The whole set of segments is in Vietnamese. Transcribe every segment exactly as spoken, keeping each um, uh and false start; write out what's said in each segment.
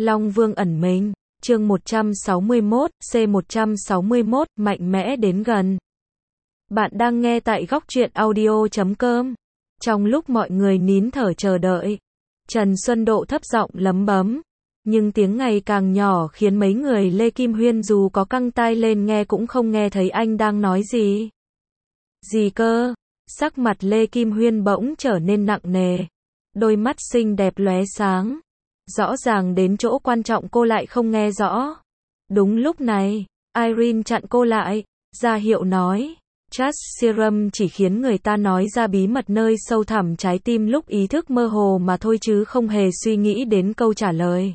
Long Vương ẩn mình, chương một trăm sáu mươi mốt, C một trăm sáu mươi mốt, mạnh mẽ đến gần. Bạn đang nghe tại góc truyện audio chấm com. Trong lúc mọi người nín thở chờ đợi, Trần Xuân Độ thấp giọng lẩm bẩm, nhưng tiếng ngày càng nhỏ khiến mấy người Lê Kim Huyên dù có căng tai lên nghe cũng không nghe thấy anh đang nói gì. Gì cơ? Sắc mặt Lê Kim Huyên bỗng trở nên nặng nề, đôi mắt xinh đẹp lóe sáng. Rõ ràng đến chỗ quan trọng cô lại không nghe rõ. Đúng lúc này, Irene chặn cô lại, ra hiệu nói, Trust Serum chỉ khiến người ta nói ra bí mật nơi sâu thẳm trái tim lúc ý thức mơ hồ mà thôi chứ không hề suy nghĩ đến câu trả lời.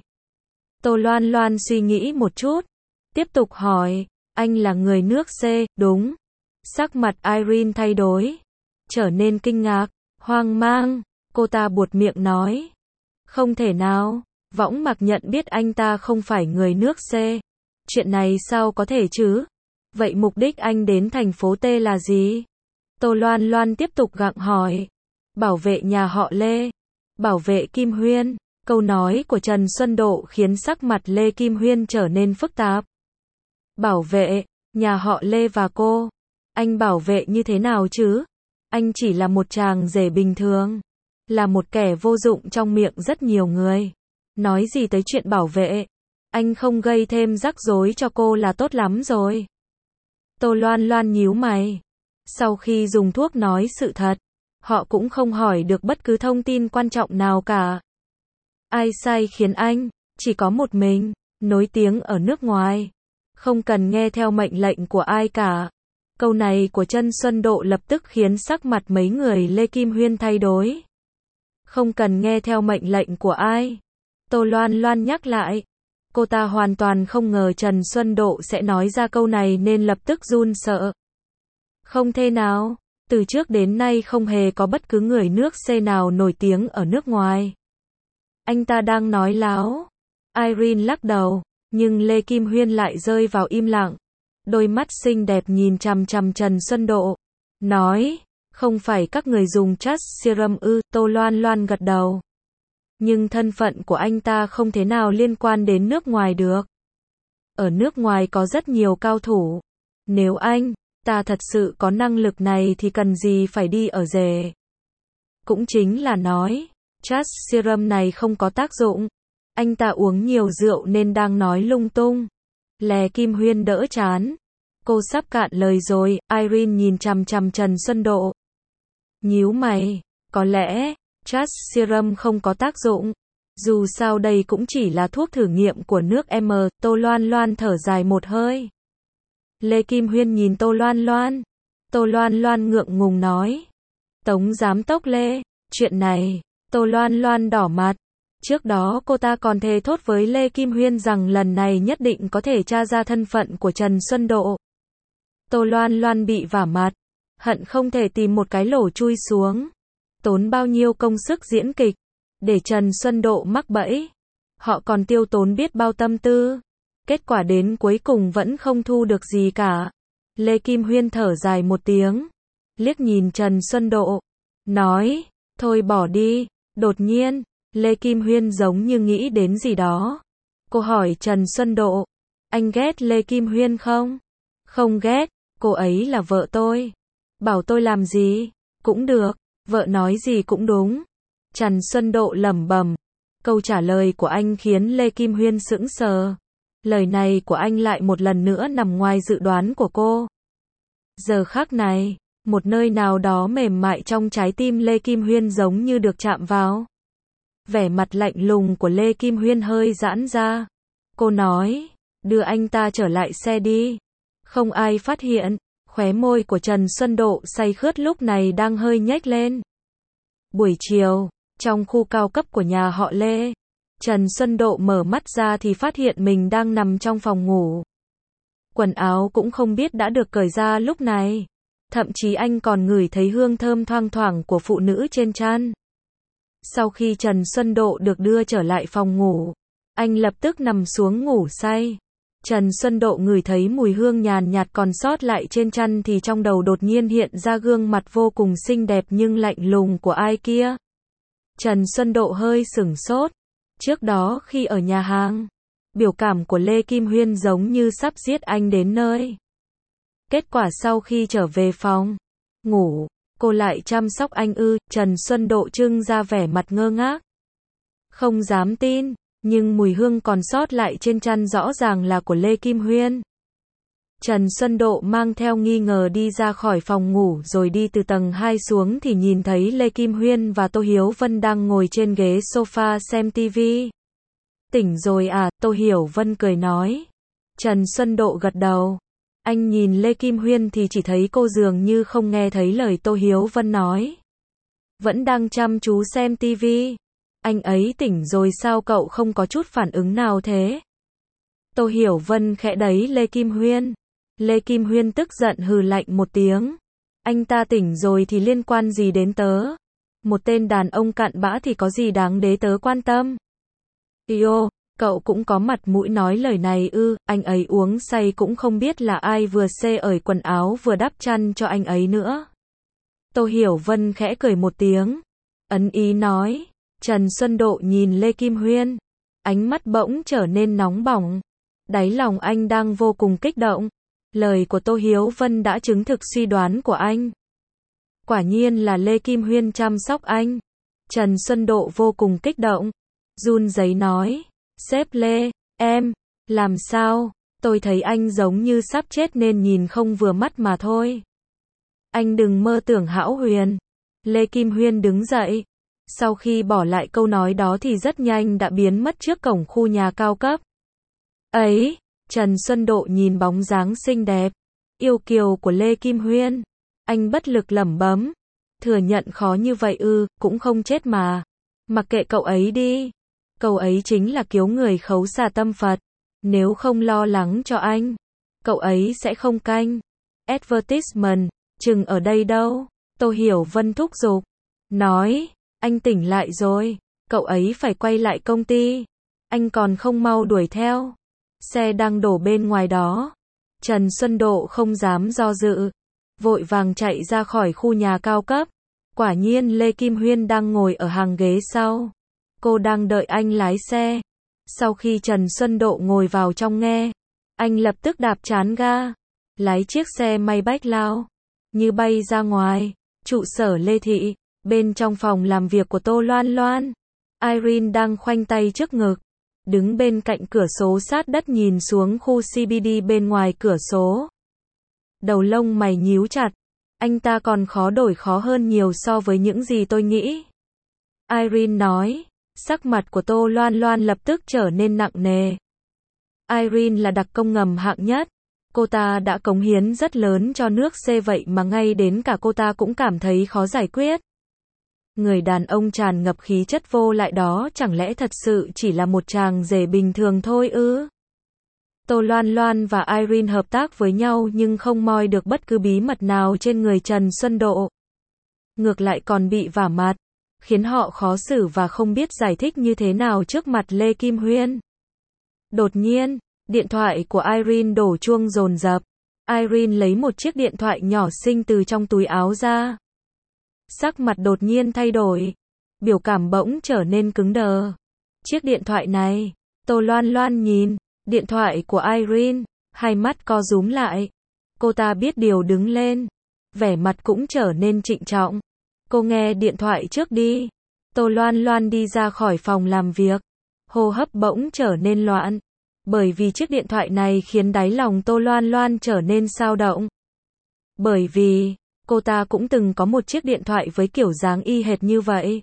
Tô Loan Loan suy nghĩ một chút, tiếp tục hỏi, anh là người nước C, đúng? Sắc mặt Irene thay đổi, trở nên kinh ngạc, hoang mang, cô ta buột miệng nói. Không thể nào, Võng Mạc nhận biết anh ta không phải người nước C. Chuyện này sao có thể chứ? Vậy mục đích anh đến thành phố T là gì? Tô Loan Loan tiếp tục gặng hỏi. Bảo vệ nhà họ Lê. Bảo vệ Kim Huyên. Câu nói của Trần Xuân Độ khiến sắc mặt Lê Kim Huyên trở nên phức tạp. Bảo vệ, nhà họ Lê và cô. Anh bảo vệ như thế nào chứ? Anh chỉ là một chàng rể bình thường. Là một kẻ vô dụng trong miệng rất nhiều người. Nói gì tới chuyện bảo vệ. Anh không gây thêm rắc rối cho cô là tốt lắm rồi. Tô Loan Loan nhíu mày. Sau khi dùng thuốc nói sự thật, họ cũng không hỏi được bất cứ thông tin quan trọng nào cả. Ai sai khiến anh, chỉ có một mình, nổi tiếng ở nước ngoài. Không cần nghe theo mệnh lệnh của ai cả. Câu này của Trần Xuân Độ lập tức khiến sắc mặt mấy người Lê Kim Huyên thay đổi. Không cần nghe theo mệnh lệnh của ai. Tô Loan Loan nhắc lại. Cô ta hoàn toàn không ngờ Trần Xuân Độ sẽ nói ra câu này nên lập tức run sợ. Không thể nào, từ trước đến nay không hề có bất cứ người nước C nào nổi tiếng ở nước ngoài. Anh ta đang nói láo. Irene lắc đầu, nhưng Lê Kim Huyên lại rơi vào im lặng. Đôi mắt xinh đẹp nhìn chằm chằm Trần Xuân Độ. Nói, không phải các người dùng Trust Serum ư? Tô Loan Loan gật đầu. Nhưng thân phận của anh ta không thể nào liên quan đến nước ngoài được. Ở nước ngoài có rất nhiều cao thủ. Nếu anh ta thật sự có năng lực này thì cần gì phải đi ở rể. Cũng chính là nói, Trust Serum này không có tác dụng. Anh ta uống nhiều rượu nên đang nói lung tung. Lê Kim Huyên đỡ chán. Cô sắp cạn lời rồi. Irene nhìn chằm chằm Trần Xuân Độ. Nhíu mày, có lẽ Trust Serum không có tác dụng. Dù sao đây cũng chỉ là thuốc thử nghiệm của nước M. Tô Loan Loan thở dài một hơi. Lê Kim Huyên nhìn Tô Loan Loan. Tô Loan Loan ngượng ngùng nói. Tống giám đốc Lê, chuyện này. Tô Loan Loan đỏ mặt. Trước đó cô ta còn thề thốt với Lê Kim Huyên rằng lần này nhất định có thể tra ra thân phận của Trần Xuân Độ. Tô Loan Loan bị vả mặt. Hận không thể tìm một cái lỗ chui xuống. Tốn bao nhiêu công sức diễn kịch, để Trần Xuân Độ mắc bẫy. Họ còn tiêu tốn biết bao tâm tư. Kết quả đến cuối cùng vẫn không thu được gì cả. Lê Kim Huyên thở dài một tiếng. Liếc nhìn Trần Xuân Độ. Nói, thôi bỏ đi. Đột nhiên, Lê Kim Huyên giống như nghĩ đến gì đó. Cô hỏi Trần Xuân Độ. Anh ghét Lê Kim Huyên không? Không ghét, cô ấy là vợ tôi. Bảo tôi làm gì? Cũng được. Vợ nói gì cũng đúng. Trần Xuân Độ lẩm bẩm. Câu trả lời của anh khiến Lê Kim Huyên sững sờ. Lời này của anh lại một lần nữa nằm ngoài dự đoán của cô. Giờ khắc này, một nơi nào đó mềm mại trong trái tim Lê Kim Huyên giống như được chạm vào. Vẻ mặt lạnh lùng của Lê Kim Huyên hơi giãn ra. Cô nói, đưa anh ta trở lại xe đi. Không ai phát hiện. Khóe môi của Trần Xuân Độ say khướt lúc này đang hơi nhếch lên. Buổi chiều, trong khu cao cấp của nhà họ Lê, Trần Xuân Độ mở mắt ra thì phát hiện mình đang nằm trong phòng ngủ. Quần áo cũng không biết đã được cởi ra lúc này. Thậm chí anh còn ngửi thấy hương thơm thoang thoảng của phụ nữ trên chăn. Sau khi Trần Xuân Độ được đưa trở lại phòng ngủ, anh lập tức nằm xuống ngủ say. Trần Xuân Độ ngửi thấy mùi hương nhàn nhạt còn sót lại trên chăn thì trong đầu đột nhiên hiện ra gương mặt vô cùng xinh đẹp nhưng lạnh lùng của ai kia. Trần Xuân Độ hơi sửng sốt. Trước đó khi ở nhà hàng, biểu cảm của Lê Kim Huyên giống như sắp giết anh đến nơi. Kết quả sau khi trở về phòng ngủ, cô lại chăm sóc anh ư? Trần Xuân Độ trưng ra vẻ mặt ngơ ngác. Không dám tin, nhưng mùi hương còn sót lại trên chăn rõ ràng là của Lê Kim Huyên. Trần Xuân Độ mang theo nghi ngờ đi ra khỏi phòng ngủ rồi đi từ tầng hai xuống thì nhìn thấy Lê Kim Huyên và Tô Hiếu Vân đang ngồi trên ghế sofa xem tivi. Tỉnh rồi à? Tô Hiểu Vân cười nói. Trần Xuân Độ gật đầu. Anh nhìn Lê Kim Huyên thì chỉ thấy cô dường như không nghe thấy lời Tô Hiếu Vân nói. Vẫn đang chăm chú xem tivi. Anh ấy tỉnh rồi sao cậu không có chút phản ứng nào thế? Tô Hiểu Vân khẽ đẩy Lê Kim Huyên. Lê Kim Huyên tức giận hừ lạnh một tiếng. Anh ta tỉnh rồi thì liên quan gì đến tớ? Một tên đàn ông cặn bã thì có gì đáng để tớ quan tâm? Yêu, cậu cũng có mặt mũi nói lời này ư? Anh ấy uống say cũng không biết là ai vừa xê ởi quần áo vừa đắp chăn cho anh ấy nữa. Tô Hiểu Vân khẽ cười một tiếng. Ấn ý nói. Trần Xuân Độ nhìn Lê Kim Huyên. Ánh mắt bỗng trở nên nóng bỏng. Đáy lòng anh đang vô cùng kích động. Lời của Tô Hiếu Vân đã chứng thực suy đoán của anh. Quả nhiên là Lê Kim Huyên chăm sóc anh. Trần Xuân Độ vô cùng kích động. Run rẩy nói. Sếp Lê, em, làm sao? Tôi thấy anh giống như sắp chết nên nhìn không vừa mắt mà thôi. Anh đừng mơ tưởng hão huyền. Lê Kim Huyên đứng dậy. Sau khi bỏ lại câu nói đó thì rất nhanh đã biến mất trước cổng khu nhà cao cấp. Ấy, Trần Xuân Độ nhìn bóng dáng xinh đẹp, yêu kiều của Lê Kim Huyên. Anh bất lực lẩm bẩm. Thừa nhận khó như vậy ư, cũng không chết mà. Mặc kệ cậu ấy đi. Cậu ấy chính là kiếu người khấu xà tâm Phật. Nếu không lo lắng cho anh, cậu ấy sẽ không canh. Advertisement, chừng ở đây đâu. Tô Hiểu Vân thúc giục. Nói, anh tỉnh lại rồi. Cậu ấy phải quay lại công ty. Anh còn không mau đuổi theo. Xe đang đổ bên ngoài đó. Trần Xuân Độ không dám do dự. Vội vàng chạy ra khỏi khu nhà cao cấp. Quả nhiên Lê Kim Huyên đang ngồi ở hàng ghế sau. Cô đang đợi anh lái xe. Sau khi Trần Xuân Độ ngồi vào trong nghe, anh lập tức đạp trán ga. Lái chiếc xe may bách lao. Như bay ra ngoài. Trụ sở Lê Thị. Bên trong phòng làm việc của Tô Loan Loan. Irene đang khoanh tay trước ngực. Đứng bên cạnh cửa sổ sát đất nhìn xuống khu xê bê đê bên ngoài cửa sổ. Đầu lông mày nhíu chặt. Anh ta còn khó đổi khó hơn nhiều so với những gì tôi nghĩ. Irene nói. Sắc mặt của Tô Loan Loan lập tức trở nên nặng nề. Irene là đặc công ngầm hạng nhất. Cô ta đã cống hiến rất lớn cho nước C vậy mà ngay đến cả cô ta cũng cảm thấy khó giải quyết. Người đàn ông tràn ngập khí chất vô lại đó chẳng lẽ thật sự chỉ là một chàng rể bình thường thôi ư? Tô Loan Loan và Irene hợp tác với nhau nhưng không moi được bất cứ bí mật nào trên người Trần Xuân Độ. Ngược lại còn bị vả mặt, khiến họ khó xử và không biết giải thích như thế nào trước mặt Lê Kim Huyên. Đột nhiên, điện thoại của Irene đổ chuông dồn dập. Irene lấy một chiếc điện thoại nhỏ xinh từ trong túi áo ra. Sắc mặt đột nhiên thay đổi. Biểu cảm bỗng trở nên cứng đờ. Chiếc điện thoại này, Tô Loan Loan nhìn, điện thoại của Irene, hai mắt co rúm lại. Cô ta biết điều đứng lên. Vẻ mặt cũng trở nên trịnh trọng. Cô nghe điện thoại trước đi. Tô Loan Loan đi ra khỏi phòng làm việc. Hô hấp bỗng trở nên loạn. Bởi vì chiếc điện thoại này khiến đáy lòng Tô Loan Loan trở nên xao động. Bởi vì, cô ta cũng từng có một chiếc điện thoại với kiểu dáng y hệt như vậy.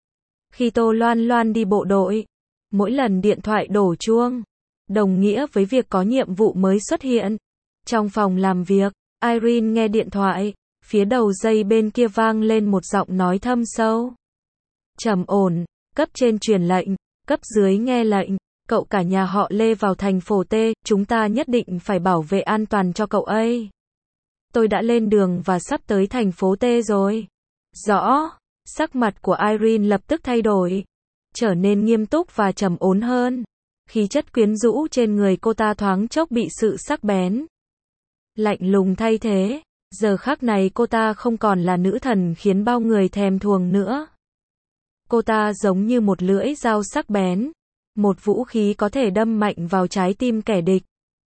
Khi Tô Loan Loan đi bộ đội, mỗi lần điện thoại đổ chuông, đồng nghĩa với việc có nhiệm vụ mới xuất hiện. Trong phòng làm việc, Irene nghe điện thoại, phía đầu dây bên kia vang lên một giọng nói thâm sâu. Trầm ổn, cấp trên truyền lệnh, cấp dưới nghe lệnh, cậu cả nhà họ Lê vào thành phố T, chúng ta nhất định phải bảo vệ an toàn cho cậu ấy. Tôi đã lên đường và sắp tới thành phố T rồi. Rõ, sắc mặt của Irene lập tức thay đổi, trở nên nghiêm túc và trầm ổn hơn. Khí chất quyến rũ trên người cô ta thoáng chốc bị sự sắc bén, lạnh lùng thay thế. Giờ khắc này cô ta không còn là nữ thần khiến bao người thèm thuồng nữa. Cô ta giống như một lưỡi dao sắc bén, một vũ khí có thể đâm mạnh vào trái tim kẻ địch.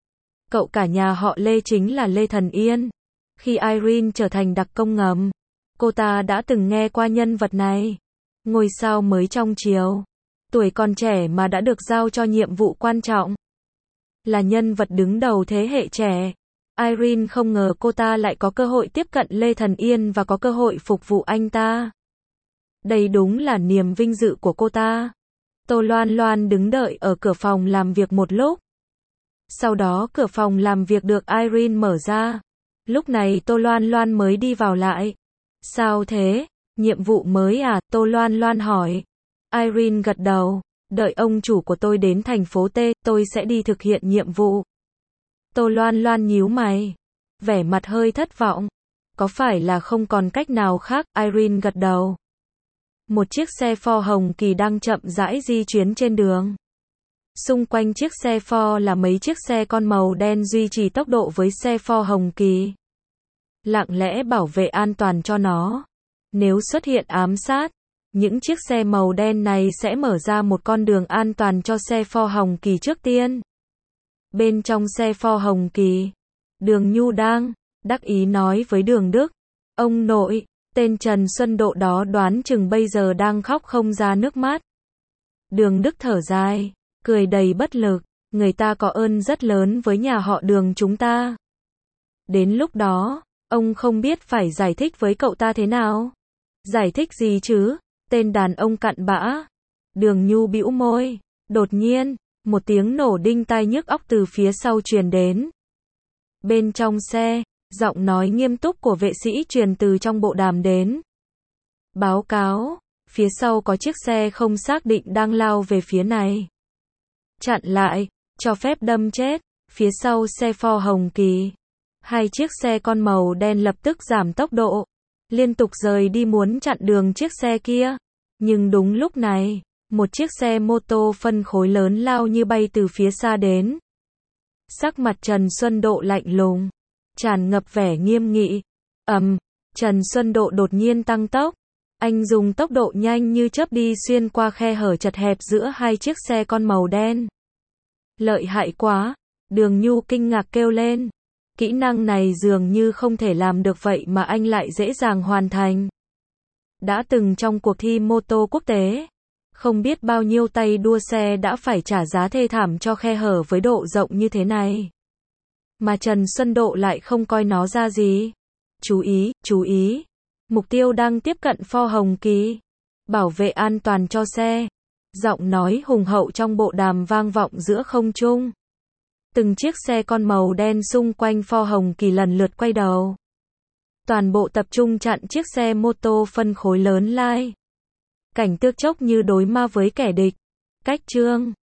Cậu cả nhà họ Lê chính là Lê Thần Yên. Khi Irene trở thành đặc công ngầm, cô ta đã từng nghe qua nhân vật này. Ngôi sao mới trong chiều. Tuổi còn trẻ mà đã được giao cho nhiệm vụ quan trọng. Là nhân vật đứng đầu thế hệ trẻ. Irene không ngờ cô ta lại có cơ hội tiếp cận Lê Thần Yên và có cơ hội phục vụ anh ta. Đây đúng là niềm vinh dự của cô ta. Tô Loan Loan đứng đợi ở cửa phòng làm việc một lúc. Sau đó cửa phòng làm việc được Irene mở ra. Lúc này Tô Loan Loan mới đi vào lại. Sao thế? Nhiệm vụ mới à? Tô Loan Loan hỏi. Irene gật đầu. Đợi ông chủ của tôi đến thành phố T, tôi sẽ đi thực hiện nhiệm vụ. Tô Loan Loan nhíu mày. Vẻ mặt hơi thất vọng. Có phải là không còn cách nào khác? Irene gật đầu. Một chiếc xe Ford hồng kỳ đang chậm rãi di chuyển trên đường. Xung quanh chiếc xe Ford là mấy chiếc xe con màu đen duy trì tốc độ với xe Ford hồng kỳ. Lặng lẽ bảo vệ an toàn cho nó. Nếu xuất hiện ám sát, những chiếc xe màu đen này sẽ mở ra một con đường an toàn cho xe Ford hồng kỳ trước tiên. Bên trong xe Ford hồng kỳ, Đường Nhu đang đắc ý nói với Đường Đức. Ông nội, tên Trần Xuân Độ đó đoán chừng bây giờ đang khóc không ra nước mắt. Đường Đức thở dài, cười đầy bất lực. Người ta có ơn rất lớn với nhà họ Đường chúng ta. Đến lúc đó, ông không biết phải giải thích với cậu ta thế nào. Giải thích gì chứ? Tên đàn ông cặn bã. Đường Nhu bĩu môi. Đột nhiên, một tiếng nổ đinh tai nhức óc từ phía sau truyền đến. Bên trong xe, giọng nói nghiêm túc của vệ sĩ truyền từ trong bộ đàm đến. Báo cáo, phía sau có chiếc xe không xác định đang lao về phía này. Chặn lại, cho phép đâm chết. Phía sau xe Ford hồng kỳ, hai chiếc xe con màu đen lập tức giảm tốc độ, liên tục rời đi muốn chặn đường chiếc xe kia. Nhưng đúng lúc này, một chiếc xe mô tô phân khối lớn lao như bay từ phía xa đến. Sắc mặt Trần Xuân Độ lạnh lùng, tràn ngập vẻ nghiêm nghị. Ầm, Trần Xuân Độ đột nhiên tăng tốc. Anh dùng tốc độ nhanh như chớp đi xuyên qua khe hở chật hẹp giữa hai chiếc xe con màu đen. Lợi hại quá, Đường Nhu kinh ngạc kêu lên. Kỹ năng này dường như không thể làm được vậy mà anh lại dễ dàng hoàn thành. Đã từng trong cuộc thi mô tô quốc tế, không biết bao nhiêu tay đua xe đã phải trả giá thê thảm cho khe hở với độ rộng như thế này. Mà Trần Xuân Độ lại không coi nó ra gì. Chú ý, chú ý. Mục tiêu đang tiếp cận Ford hồng kỳ. Bảo vệ an toàn cho xe. Giọng nói hùng hậu trong bộ đàm vang vọng giữa không trung. Từng chiếc xe con màu đen xung quanh Ford hồng kỳ lần lượt quay đầu. Toàn bộ tập trung chặn chiếc xe mô tô phân khối lớn lai. Cảnh tước chốc như đối ma với kẻ địch. Cách chương